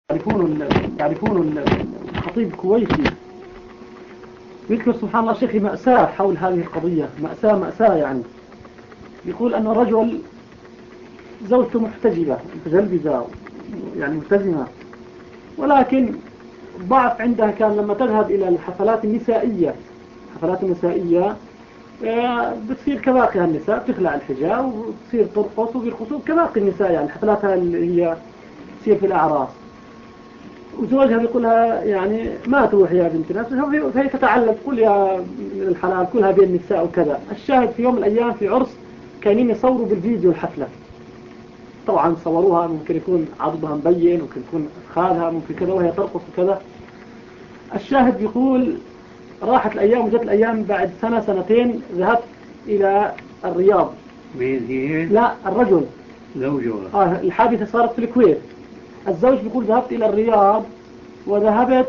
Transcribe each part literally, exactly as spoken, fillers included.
يعرفون يعرفون الخطيب الكويتي يذكر سبحان الله شيخي مأساة حول هذه القضية، مأساة مأساة يعني. يقول أن الرجل زوجته محتجبة متجلبزة يعني ملتزمة، ولكن ضعف عندها كان لما تذهب إلى الحفلات النسائية، الحفلات النسائية بتصير كباقي النساء، بتخلع الحجاب وبتصير ترقص وبيرقصوا كباقي النساء، يعني حفلاتها اللي هي تصير في الأعراس. وزوجها بيقولها يعني ما تروح يا بنت ناس، فهي تتعلق تقول يا من الحلال كلها بين النساء وكذا. الشاهد في يوم من الأيام في عرس كانين يصوروا بالفيديو الحفلة، طبعا صوروها ممكن يكون عضبها مبين، ممكن يكون أفخاذها، ممكن كذا وهي ترقص وكذا. الشاهد بيقول راحت الأيام وجت الأيام بعد سنة سنتين ذهبت إلى الرياض. مين هي؟ لا الرجل زوجها. آه الحادثة صارت في الكويت. الزوج بيقول ذهبت إلى الرياض وذهبت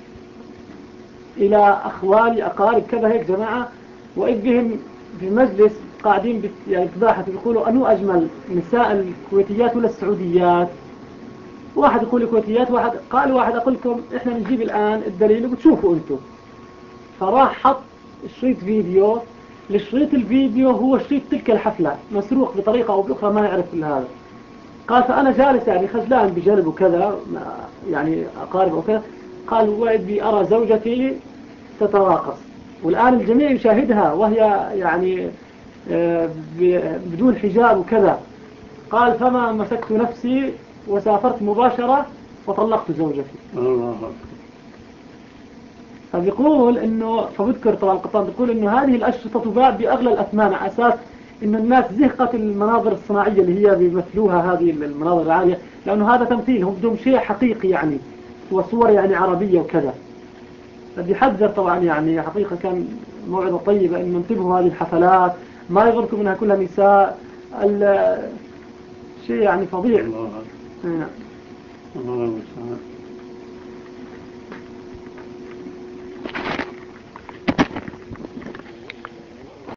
إلى أخوالي أقارب كذا هيك جماعة، وإذ بهم في مجلس قاعدين يعني بتباحث بيقولوا أنو أجمل نساء الكويتيات ولا السعوديات. واحد يقول الكويتيات، واحد قال واحد أقول لكم إحنا نجيب الآن الدليل وبتشوفوا أنتم. فراح حط شريط فيديو، لشريط الفيديو هو شريط تلك الحفلة مسروق بطريقة أو بأخرى ما يعرف كل هذا. قال فأنا جالس يعني خجلان بجانب وكذا يعني أقارب وكذا. قال وإذ أرى زوجتي تتراقص والآن الجميع يشاهدها وهي يعني بدون حجاب وكذا. قال فما مسكت نفسي وسافرت مباشرة وطلقت زوجتي. الله أكبر. فبيقول إنه فبذكر طبعا القطان بيقول إنه هذه الأشرطة تباع بأغلى الأثمان على أساس إنه الناس زهقت المناظر الصناعية اللي هي بيمثلوها هذه المناظر العالية، لأنه هذا تمثيل، هم بدهم شيء حقيقي يعني وصور يعني عربية وكذا. فبيحذر طبعا يعني حقيقة كان موعظة طيبة إنه انتبهوا هذه الحفلات ما يغركم منها كلها نساء، شيء يعني فظيع. الله أكبر. الله أكبر.